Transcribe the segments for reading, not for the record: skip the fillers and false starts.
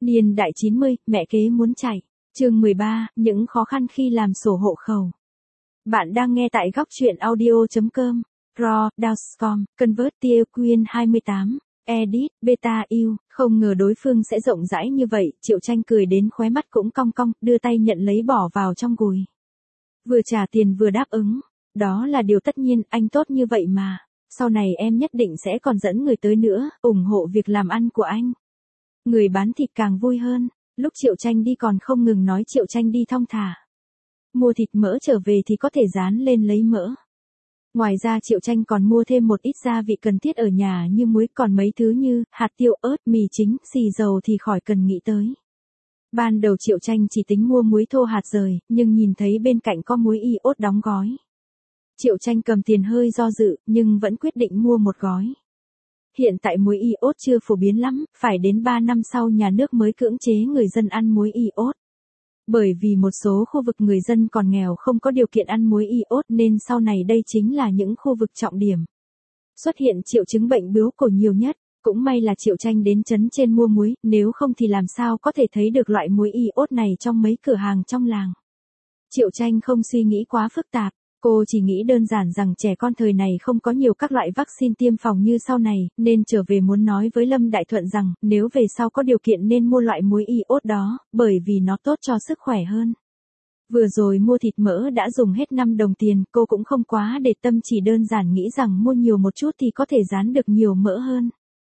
Niên đại 90, mẹ kế muốn chạy. Chương 13, những khó khăn khi làm sổ hộ khẩu. Bạn đang nghe tại góc truyện audio.com. Raw, Dowscom, Convert Quyên 28, Edit, Beta yêu, không ngờ đối phương sẽ rộng rãi như vậy, Triệu Tranh cười đến khóe mắt cũng cong cong, đưa tay nhận lấy bỏ vào trong gùi. Vừa trả tiền vừa đáp ứng, đó là điều tất nhiên, anh tốt như vậy mà, sau này em nhất định sẽ còn dẫn người tới nữa, ủng hộ việc làm ăn của anh. Người bán thịt càng vui hơn, lúc Triệu Tranh đi còn không ngừng nói Triệu Tranh đi thong thả. Mua thịt mỡ trở về thì có thể dán lên lấy mỡ. Ngoài ra Triệu Tranh còn mua thêm một ít gia vị cần thiết ở nhà như muối, còn mấy thứ như hạt tiêu, ớt, mì chính, xì dầu thì khỏi cần nghĩ tới. Ban đầu Triệu Tranh chỉ tính mua muối thô hạt rời, nhưng nhìn thấy bên cạnh có muối iốt đóng gói. Triệu Tranh cầm tiền hơi do dự, nhưng vẫn quyết định mua một gói. Hiện tại muối iốt chưa phổ biến lắm, phải đến 3 năm sau nhà nước mới cưỡng chế người dân ăn muối iốt. Bởi vì một số khu vực người dân còn nghèo không có điều kiện ăn muối iốt nên sau này đây chính là những khu vực trọng điểm. Xuất hiện triệu chứng bệnh bướu cổ nhiều nhất, cũng may là Triệu Tranh đến trấn trên mua muối, nếu không thì làm sao có thể thấy được loại muối iốt này trong mấy cửa hàng trong làng. Triệu Tranh không suy nghĩ quá phức tạp. Cô chỉ nghĩ đơn giản rằng trẻ con thời này không có nhiều các loại vaccine tiêm phòng như sau này, nên trở về muốn nói với Lâm Đại Thuận rằng, nếu về sau có điều kiện nên mua loại muối iốt đó, bởi vì nó tốt cho sức khỏe hơn. Vừa rồi mua thịt mỡ đã dùng hết 5 đồng tiền, cô cũng không quá để tâm, chỉ đơn giản nghĩ rằng mua nhiều một chút thì có thể rán được nhiều mỡ hơn.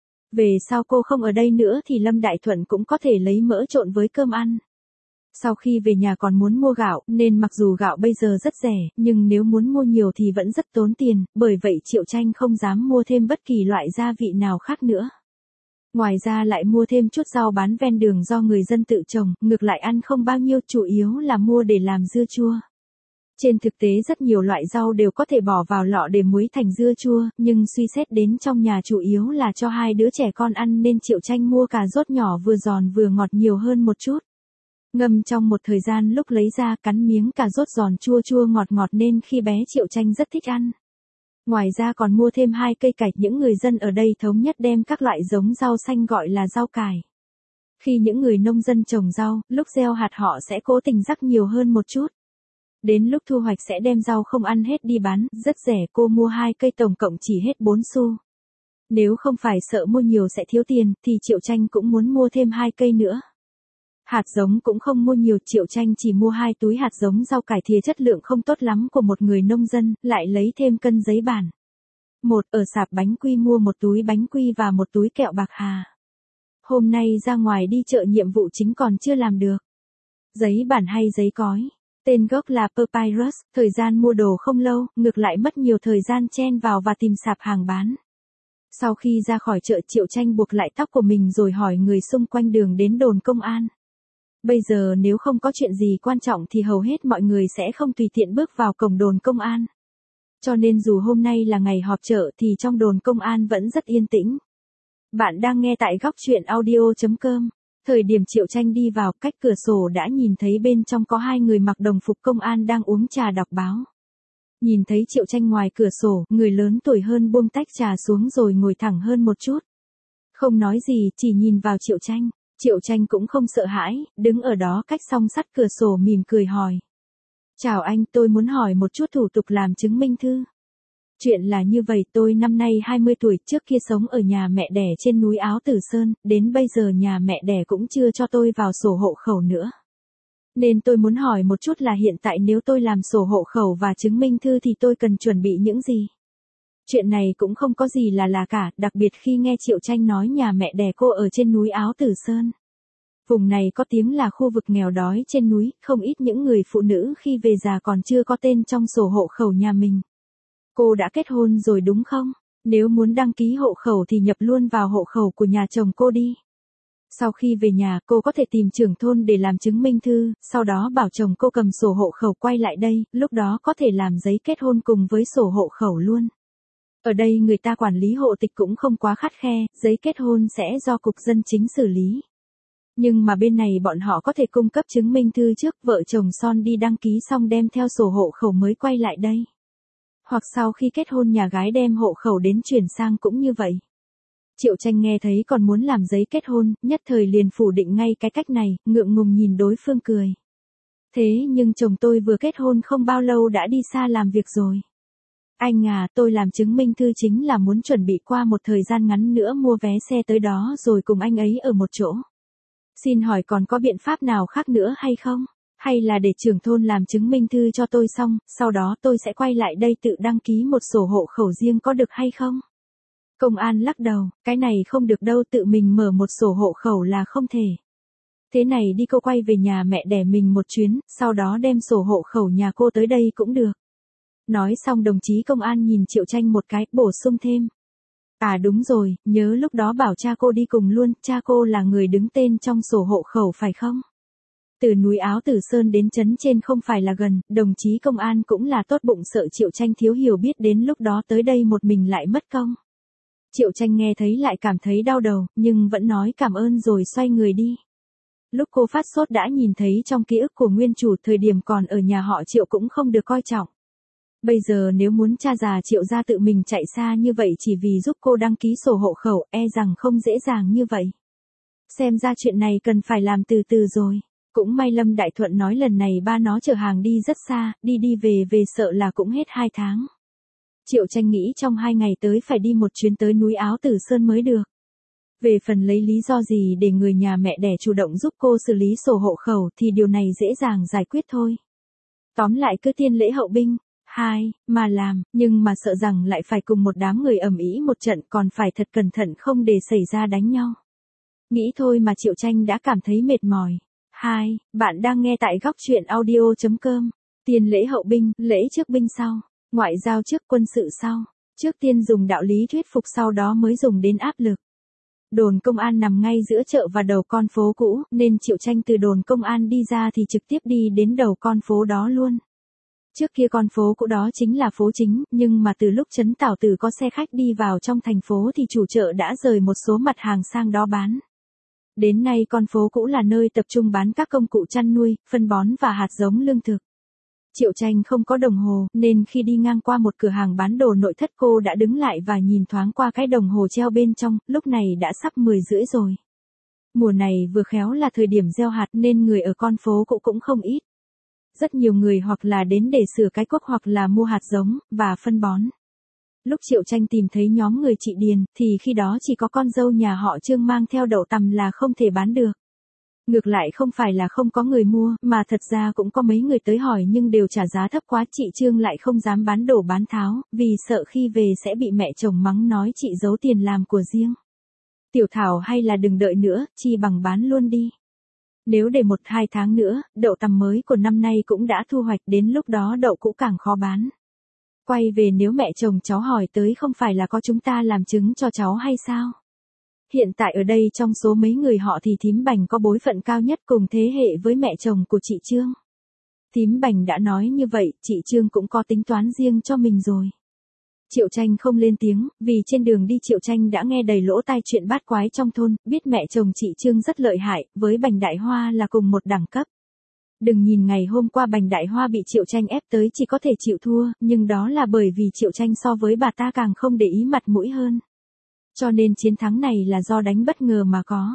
Về sau cô không ở đây nữa thì Lâm Đại Thuận cũng có thể lấy mỡ trộn với cơm ăn. Sau khi về nhà còn muốn mua gạo, nên mặc dù gạo bây giờ rất rẻ, nhưng nếu muốn mua nhiều thì vẫn rất tốn tiền, bởi vậy Triệu Tranh không dám mua thêm bất kỳ loại gia vị nào khác nữa. Ngoài ra lại mua thêm chút rau bán ven đường do người dân tự trồng, ngược lại ăn không bao nhiêu, chủ yếu là mua để làm dưa chua. Trên thực tế rất nhiều loại rau đều có thể bỏ vào lọ để muối thành dưa chua, nhưng suy xét đến trong nhà chủ yếu là cho 2 đứa trẻ con ăn nên Triệu Tranh mua cà rốt nhỏ vừa giòn vừa ngọt nhiều hơn một chút. Ngâm trong một thời gian, lúc lấy ra cắn miếng cà rốt giòn chua chua ngọt ngọt nên khi bé Triệu Tranh rất thích ăn. Ngoài ra còn mua thêm 2 cây cải, những người dân ở đây thống nhất đem các loại giống rau xanh gọi là rau cải. Khi những người nông dân trồng rau, lúc gieo hạt họ sẽ cố tình rắc nhiều hơn một chút. Đến lúc thu hoạch sẽ đem rau không ăn hết đi bán, rất rẻ, cô mua 2 cây tổng cộng chỉ hết 4 xu. Nếu không phải sợ mua nhiều sẽ thiếu tiền, thì Triệu Tranh cũng muốn mua thêm 2 cây nữa. Hạt giống cũng không mua nhiều, Triệu Tranh chỉ mua 2 túi hạt giống rau cải thìa chất lượng không tốt lắm của một người nông dân, lại lấy thêm cân giấy bản. Ở sạp bánh quy mua một túi bánh quy và một túi kẹo bạc hà. Hôm nay ra ngoài đi chợ nhiệm vụ chính còn chưa làm được. Giấy bản hay giấy cói. Tên gốc là Papyrus, thời gian mua đồ không lâu, ngược lại mất nhiều thời gian chen vào và tìm sạp hàng bán. Sau khi ra khỏi chợ, Triệu Tranh buộc lại tóc của mình rồi hỏi người xung quanh đường đến đồn công an. Bây giờ nếu không có chuyện gì quan trọng thì hầu hết mọi người sẽ không tùy tiện bước vào cổng đồn công an. Cho nên dù hôm nay là ngày họp chợ thì trong đồn công an vẫn rất yên tĩnh. Bạn đang nghe tại góc truyện audio.com. Thời điểm Triệu Tranh đi vào, cách cửa sổ đã nhìn thấy bên trong có 2 người mặc đồng phục công an đang uống trà đọc báo. Nhìn thấy Triệu Tranh ngoài cửa sổ, người lớn tuổi hơn buông tách trà xuống rồi ngồi thẳng hơn một chút. Không nói gì, chỉ nhìn vào Triệu Tranh. Triệu Tranh cũng không sợ hãi, đứng ở đó cách song sắt cửa sổ mỉm cười hỏi. Chào anh, tôi muốn hỏi một chút thủ tục làm chứng minh thư. Chuyện là như vậy, tôi năm nay 20 tuổi, trước kia sống ở nhà mẹ đẻ trên núi Áo Tử Sơn, đến bây giờ nhà mẹ đẻ cũng chưa cho tôi vào sổ hộ khẩu nữa. Nên tôi muốn hỏi một chút là hiện tại nếu tôi làm sổ hộ khẩu và chứng minh thư thì tôi cần chuẩn bị những gì? Chuyện này cũng không có gì là cả, đặc biệt khi nghe Triệu Tranh nói nhà mẹ đẻ cô ở trên núi Áo Tử Sơn. Vùng này có tiếng là khu vực nghèo đói trên núi, không ít những người phụ nữ khi về già còn chưa có tên trong sổ hộ khẩu nhà mình. Cô đã kết hôn rồi đúng không? Nếu muốn đăng ký hộ khẩu thì nhập luôn vào hộ khẩu của nhà chồng cô đi. Sau khi về nhà, cô có thể tìm trưởng thôn để làm chứng minh thư, sau đó bảo chồng cô cầm sổ hộ khẩu quay lại đây, lúc đó có thể làm giấy kết hôn cùng với sổ hộ khẩu luôn. Ở đây người ta quản lý hộ tịch cũng không quá khắt khe, giấy kết hôn sẽ do cục dân chính xử lý. Nhưng mà bên này bọn họ có thể cung cấp chứng minh thư trước, vợ chồng son đi đăng ký xong đem theo sổ hộ khẩu mới quay lại đây. Hoặc sau khi kết hôn nhà gái đem hộ khẩu đến chuyển sang cũng như vậy. Triệu Tranh nghe thấy còn muốn làm giấy kết hôn, nhất thời liền phủ định ngay cái cách này, ngượng ngùng nhìn đối phương cười. Thế nhưng chồng tôi vừa kết hôn không bao lâu đã đi xa làm việc rồi. Anh à, tôi làm chứng minh thư chính là muốn chuẩn bị qua một thời gian ngắn nữa mua vé xe tới đó rồi cùng anh ấy ở một chỗ. Xin hỏi còn có biện pháp nào khác nữa hay không? Hay là để trưởng thôn làm chứng minh thư cho tôi xong, sau đó tôi sẽ quay lại đây tự đăng ký một sổ hộ khẩu riêng có được hay không? Công an lắc đầu, cái này không được đâu, tự mình mở một sổ hộ khẩu là không thể. Thế này đi, cô quay về nhà mẹ đẻ mình một chuyến, sau đó đem sổ hộ khẩu nhà cô tới đây cũng được. Nói xong đồng chí công an nhìn Triệu Tranh một cái, bổ sung thêm. À đúng rồi, nhớ lúc đó bảo cha cô đi cùng luôn, cha cô là người đứng tên trong sổ hộ khẩu phải không? Từ núi Áo Tử Sơn đến trấn trên không phải là gần, đồng chí công an cũng là tốt bụng sợ Triệu Tranh thiếu hiểu biết đến lúc đó tới đây một mình lại mất công. Triệu Tranh nghe thấy lại cảm thấy đau đầu, nhưng vẫn nói cảm ơn rồi xoay người đi. Lúc cô phát sốt đã nhìn thấy trong ký ức của nguyên chủ thời điểm còn ở nhà họ Triệu cũng không được coi trọng. Bây giờ nếu muốn cha già Triệu gia tự mình chạy xa như vậy chỉ vì giúp cô đăng ký sổ hộ khẩu e rằng không dễ dàng như vậy. Xem ra chuyện này cần phải làm từ từ rồi. Cũng may Lâm Đại Thuận nói lần này ba nó chở hàng đi rất xa, đi về sợ là cũng hết 2 tháng. Triệu Tranh nghĩ trong 2 ngày tới phải đi một chuyến tới núi Áo Tử Sơn mới được. Về phần lấy lý do gì để người nhà mẹ đẻ chủ động giúp cô xử lý sổ hộ khẩu thì điều này dễ dàng giải quyết thôi. Tóm lại cứ tiên lễ hậu binh, mà làm, nhưng mà sợ rằng lại phải cùng một đám người ầm ĩ một trận còn phải thật cẩn thận không để xảy ra đánh nhau. Nghĩ thôi mà Triệu Tranh đã cảm thấy mệt mỏi. Bạn đang nghe tại góc truyện audio.com. Tiên lễ hậu binh, lễ trước binh sau, ngoại giao trước quân sự sau. Trước tiên dùng đạo lý thuyết phục sau đó mới dùng đến áp lực. Đồn công an nằm ngay giữa chợ và đầu con phố cũ, nên Triệu Tranh từ đồn công an đi ra thì trực tiếp đi đến đầu con phố đó luôn. Trước kia con phố cũ đó chính là phố chính, nhưng mà từ lúc Trấn Tảo Tử có xe khách đi vào trong thành phố thì chủ chợ đã rời một số mặt hàng sang đó bán. Đến nay con phố cũ là nơi tập trung bán các công cụ chăn nuôi, phân bón và hạt giống lương thực. Triệu Tranh không có đồng hồ, nên khi đi ngang qua một cửa hàng bán đồ nội thất cô đã đứng lại và nhìn thoáng qua cái đồng hồ treo bên trong, lúc này đã sắp 10:30 rồi. Mùa này vừa khéo là thời điểm gieo hạt nên người ở con phố cũ cũng không ít. Rất nhiều người hoặc là đến để sửa cái cuốc hoặc là mua hạt giống, và phân bón. Lúc Triệu Tranh tìm thấy nhóm người chị Điền, thì khi đó chỉ có con dâu nhà họ Trương mang theo đậu tằm là không thể bán được. Ngược lại không phải là không có người mua, mà thật ra cũng có mấy người tới hỏi nhưng đều trả giá thấp quá, chị Trương lại không dám bán đổ bán tháo, vì sợ khi về sẽ bị mẹ chồng mắng nói chị giấu tiền làm của riêng. Tiểu Thảo hay là đừng đợi nữa, chi bằng bán luôn đi. Nếu để 1-2 tháng nữa, đậu tằm mới của năm nay cũng đã thu hoạch, đến lúc đó đậu cũ càng khó bán. Quay về nếu mẹ chồng cháu hỏi tới không phải là có chúng ta làm chứng cho cháu hay sao? Hiện tại ở đây trong số mấy người họ thì thím Bành có bối phận cao nhất cùng thế hệ với mẹ chồng của chị Trương. Thím Bành đã nói như vậy, chị Trương cũng có tính toán riêng cho mình rồi. Triệu Tranh không lên tiếng, vì trên đường đi Triệu Tranh đã nghe đầy lỗ tai chuyện bát quái trong thôn, biết mẹ chồng chị Trương rất lợi hại, với Bành Đại Hoa là cùng một đẳng cấp. Đừng nhìn ngày hôm qua Bành Đại Hoa bị Triệu Tranh ép tới chỉ có thể chịu thua, nhưng đó là bởi vì Triệu Tranh so với bà ta càng không để ý mặt mũi hơn. Cho nên chiến thắng này là do đánh bất ngờ mà có.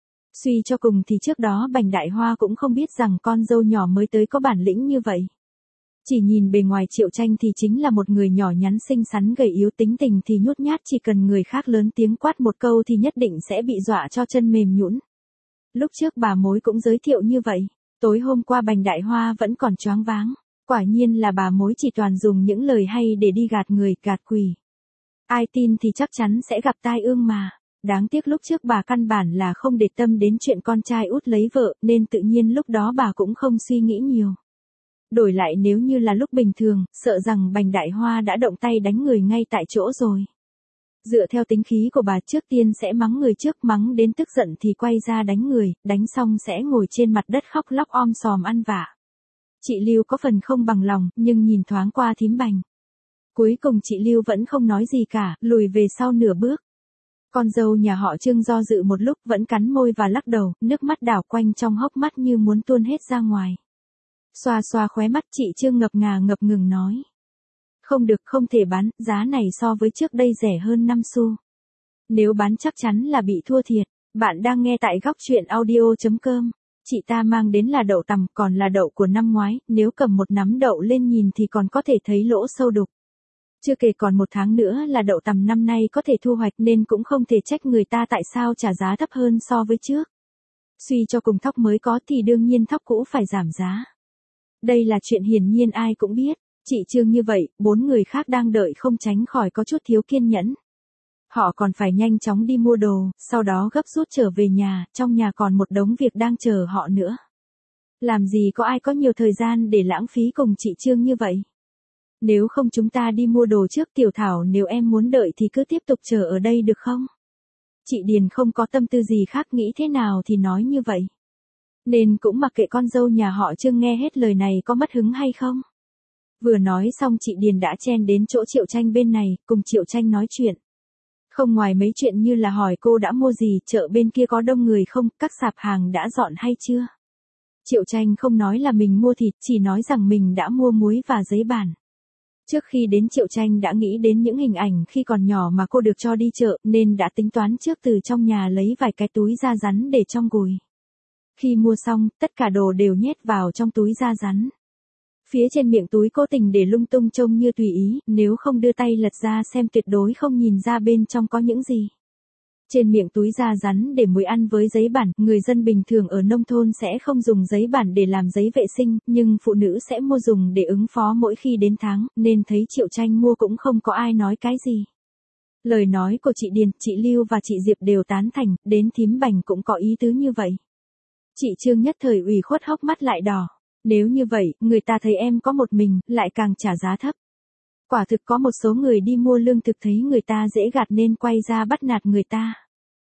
Suy cho cùng thì trước đó Bành Đại Hoa cũng không biết rằng con dâu nhỏ mới tới có bản lĩnh như vậy. Chỉ nhìn bề ngoài Triệu Tranh thì chính là một người nhỏ nhắn xinh xắn gầy yếu, tính tình thì nhút nhát, chỉ cần người khác lớn tiếng quát một câu thì nhất định sẽ bị dọa cho chân mềm nhũn. Lúc trước bà mối cũng giới thiệu như vậy. Tối hôm qua Bành Đại Hoa vẫn còn choáng váng. Quả nhiên là bà mối chỉ toàn dùng những lời hay để đi gạt người, gạt quỷ. Ai tin thì chắc chắn sẽ gặp tai ương mà. Đáng tiếc lúc trước bà căn bản là không để tâm đến chuyện con trai út lấy vợ, nên tự nhiên lúc đó bà cũng không suy nghĩ nhiều. Đổi lại nếu như là lúc bình thường, sợ rằng Bành Đại Hoa đã động tay đánh người ngay tại chỗ rồi. Dựa theo tính khí của bà, trước tiên sẽ mắng người trước, mắng đến tức giận thì quay ra đánh người, đánh xong sẽ ngồi trên mặt đất khóc lóc om sòm ăn vạ. Chị Lưu có phần không bằng lòng, nhưng nhìn thoáng qua thím Bành. Cuối cùng chị Lưu vẫn không nói gì cả, lùi về sau nửa bước. Con dâu nhà họ Trương do dự một lúc vẫn cắn môi và lắc đầu, nước mắt đảo quanh trong hốc mắt như muốn tuôn hết ra ngoài. Xoa xoa khóe mắt, chị Trương ngập ngừng nói. Không được, không thể bán, giá này so với trước đây rẻ hơn 5 xu. Nếu bán chắc chắn là bị thua thiệt. Bạn đang nghe tại góc chuyện audio.com. Chị ta mang đến là đậu tằm, còn là đậu của năm ngoái, nếu cầm một nắm đậu lên nhìn thì còn có thể thấy lỗ sâu đục. Chưa kể còn một tháng nữa là đậu tằm năm nay có thể thu hoạch nên cũng không thể trách người ta tại sao trả giá thấp hơn so với trước. Suy cho cùng thóc mới có thì đương nhiên thóc cũ phải giảm giá. Đây là chuyện hiển nhiên ai cũng biết. Chị Trương như vậy, 4 người khác đang đợi không tránh khỏi có chút thiếu kiên nhẫn. Họ còn phải nhanh chóng đi mua đồ, sau đó gấp rút trở về nhà, trong nhà còn một đống việc đang chờ họ nữa. Làm gì có ai có nhiều thời gian để lãng phí cùng chị Trương như vậy. Nếu không chúng ta đi mua đồ trước. Tiểu Thảo, nếu em muốn đợi thì cứ tiếp tục chờ ở đây được không? Chị Điền không có tâm tư gì khác, nghĩ thế nào thì nói như vậy. Nên cũng mặc kệ con dâu nhà họ Trương nghe hết lời này có mất hứng hay không. Vừa nói xong chị Điền đã chen đến chỗ Triệu Tranh bên này, cùng Triệu Tranh nói chuyện. Không ngoài mấy chuyện như là hỏi cô đã mua gì, chợ bên kia có đông người không, các sạp hàng đã dọn hay chưa. Triệu Tranh không nói là mình mua thịt, chỉ nói rằng mình đã mua muối và giấy bản. Trước khi đến Triệu Tranh đã nghĩ đến những hình ảnh khi còn nhỏ mà cô được cho đi chợ, nên đã tính toán trước từ trong nhà lấy vài cái túi da rắn để trong gùi. Khi mua xong, tất cả đồ đều nhét vào trong túi da rắn. Phía trên miệng túi cố tình để lung tung trông như tùy ý, nếu không đưa tay lật ra xem tuyệt đối không nhìn ra bên trong có những gì. Trên miệng túi da rắn để muối ăn với giấy bản, người dân bình thường ở nông thôn sẽ không dùng giấy bản để làm giấy vệ sinh, nhưng phụ nữ sẽ mua dùng để ứng phó mỗi khi đến tháng, nên thấy Triệu Tranh mua cũng không có ai nói cái gì. Lời nói của chị Điền, chị Lưu và chị Diệp đều tán thành, đến thím Bành cũng có ý tứ như vậy. Chị Trương nhất thời ủy khuất hốc mắt lại đỏ. Nếu như vậy, người ta thấy em có một mình, lại càng trả giá thấp. Quả thực có một số người đi mua lương thực thấy người ta dễ gạt nên quay ra bắt nạt người ta.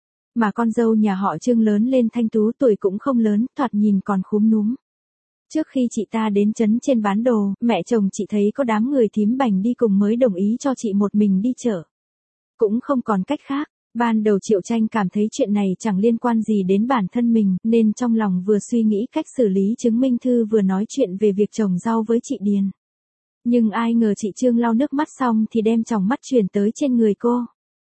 Mà con dâu nhà họ Trương lớn lên thanh tú, tuổi cũng không lớn, thoạt nhìn còn khúm núm. Trước khi chị ta đến trấn trên bán đồ, mẹ chồng chị thấy có đám người thím Bành đi cùng mới đồng ý cho chị một mình đi chợ. Cũng không còn cách khác. Ban đầu Triệu Tranh cảm thấy chuyện này chẳng liên quan gì đến bản thân mình, nên trong lòng vừa suy nghĩ cách xử lý chứng minh thư vừa nói chuyện về việc trồng rau với chị Điền. Nhưng ai ngờ chị Trương lau nước mắt xong thì đem tròng mắt chuyển tới trên người cô.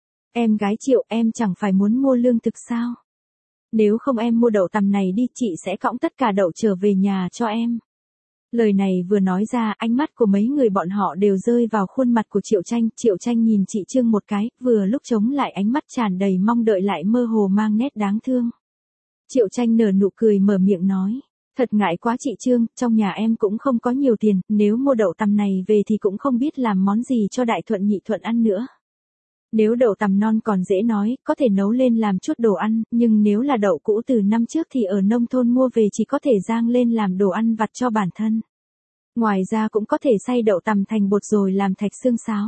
Em gái Triệu, em chẳng phải muốn mua lương thực sao? Nếu không em mua đậu tằm này đi, chị sẽ cõng tất cả đậu trở về nhà cho em. Lời này vừa nói ra, ánh mắt của mấy người bọn họ đều rơi vào khuôn mặt của Triệu Tranh. Triệu Tranh nhìn chị Trương một cái, vừa lúc chống lại ánh mắt tràn đầy mong đợi lại mơ hồ mang nét đáng thương. Triệu Tranh nở nụ cười mở miệng nói. Thật ngại quá chị Trương, trong nhà em cũng không có nhiều tiền, nếu mua đậu tằm này về thì cũng không biết làm món gì cho Đại Thuận Nhị Thuận ăn nữa. Nếu đậu tằm non còn dễ nói, có thể nấu lên làm chút đồ ăn, nhưng nếu là đậu cũ từ năm trước thì ở nông thôn mua về chỉ có thể rang lên làm đồ ăn vặt cho bản thân. Ngoài ra cũng có thể xay đậu tằm thành bột rồi làm thạch xương sáo.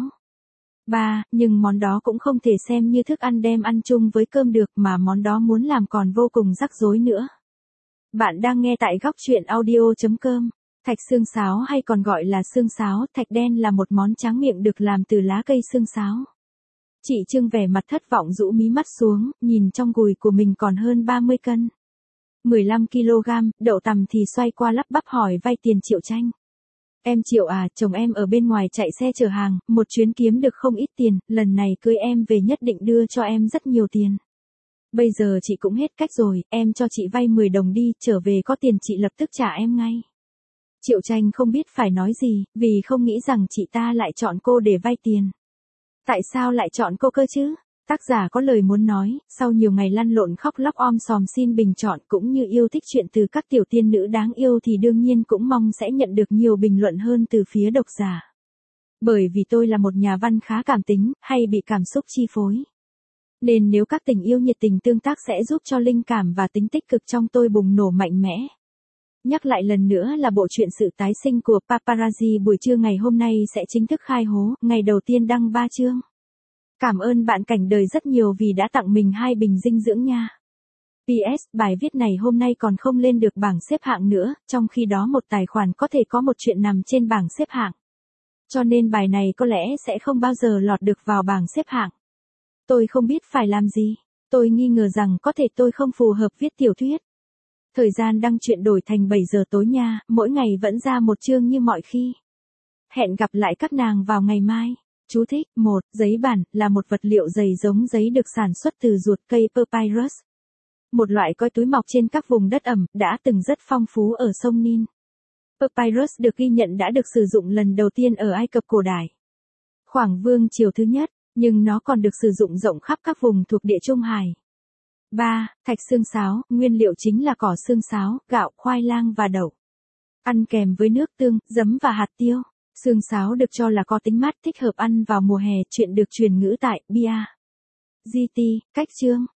3. Nhưng món đó cũng không thể xem như thức ăn đem ăn chung với cơm được, mà món đó muốn làm còn vô cùng rắc rối nữa. Bạn đang nghe tại góc chuyện audio.com. Thạch xương sáo hay còn gọi là xương sáo, thạch đen là một món tráng miệng được làm từ lá cây xương sáo. Chị Trương vẻ mặt thất vọng rũ mí mắt xuống, nhìn trong gùi của mình còn hơn 30 cân. 15 kg, đậu tằm thì xoay qua lắp bắp hỏi vay tiền Triệu Tranh. Em Triệu à, chồng em ở bên ngoài chạy xe chở hàng, một chuyến kiếm được không ít tiền, lần này cưới em về nhất định đưa cho em rất nhiều tiền. Bây giờ chị cũng hết cách rồi, em cho chị vay 10 đồng đi, trở về có tiền chị lập tức trả em ngay. Triệu Tranh không biết phải nói gì, vì không nghĩ rằng chị ta lại chọn cô để vay tiền. Tại sao lại chọn cô cơ chứ? Tác giả có lời muốn nói, sau nhiều ngày lăn lộn khóc lóc om sòm xin bình chọn cũng như yêu thích chuyện từ các tiểu tiên nữ đáng yêu thì đương nhiên cũng mong sẽ nhận được nhiều bình luận hơn từ phía độc giả. Bởi vì tôi là một nhà văn khá cảm tính, hay bị cảm xúc chi phối. Nên nếu các tình yêu nhiệt tình tương tác sẽ giúp cho linh cảm và tính tích cực trong tôi bùng nổ mạnh mẽ. Nhắc lại lần nữa là bộ truyện Sự tái sinh của Paparazzi buổi trưa ngày hôm nay sẽ chính thức khai hố, ngày đầu tiên đăng 3 chương. Cảm ơn bạn Cảnh Đời rất nhiều vì đã tặng mình 2 bình dinh dưỡng nha. PS, bài viết này hôm nay còn không lên được bảng xếp hạng nữa, trong khi đó một tài khoản có thể có một chuyện nằm trên bảng xếp hạng. Cho nên bài này có lẽ sẽ không bao giờ lọt được vào bảng xếp hạng. Tôi không biết phải làm gì. Tôi nghi ngờ rằng có thể tôi không phù hợp viết tiểu thuyết. Thời gian đăng truyện đổi thành 7 giờ tối nha, mỗi ngày vẫn ra một chương như mọi khi. Hẹn gặp lại các nàng vào ngày mai. Chú thích: 1. Giấy bản là một vật liệu dày giống giấy được sản xuất từ ruột cây papyrus, một loại cối túi mọc trên các vùng đất ẩm, đã từng rất phong phú ở sông Nin. Papyrus được ghi nhận đã được sử dụng lần đầu tiên ở Ai Cập cổ đại, khoảng vương triều thứ nhất, nhưng nó còn được sử dụng rộng khắp các vùng thuộc Địa Trung Hải. 3. Thạch xương sáo, nguyên liệu chính là cỏ xương sáo, gạo, khoai lang và đậu. Ăn kèm với nước tương, giấm và hạt tiêu. Xương sáo được cho là có tính mát thích hợp ăn vào mùa hè. Chuyện được truyền ngữ tại Bia GT, cách chương.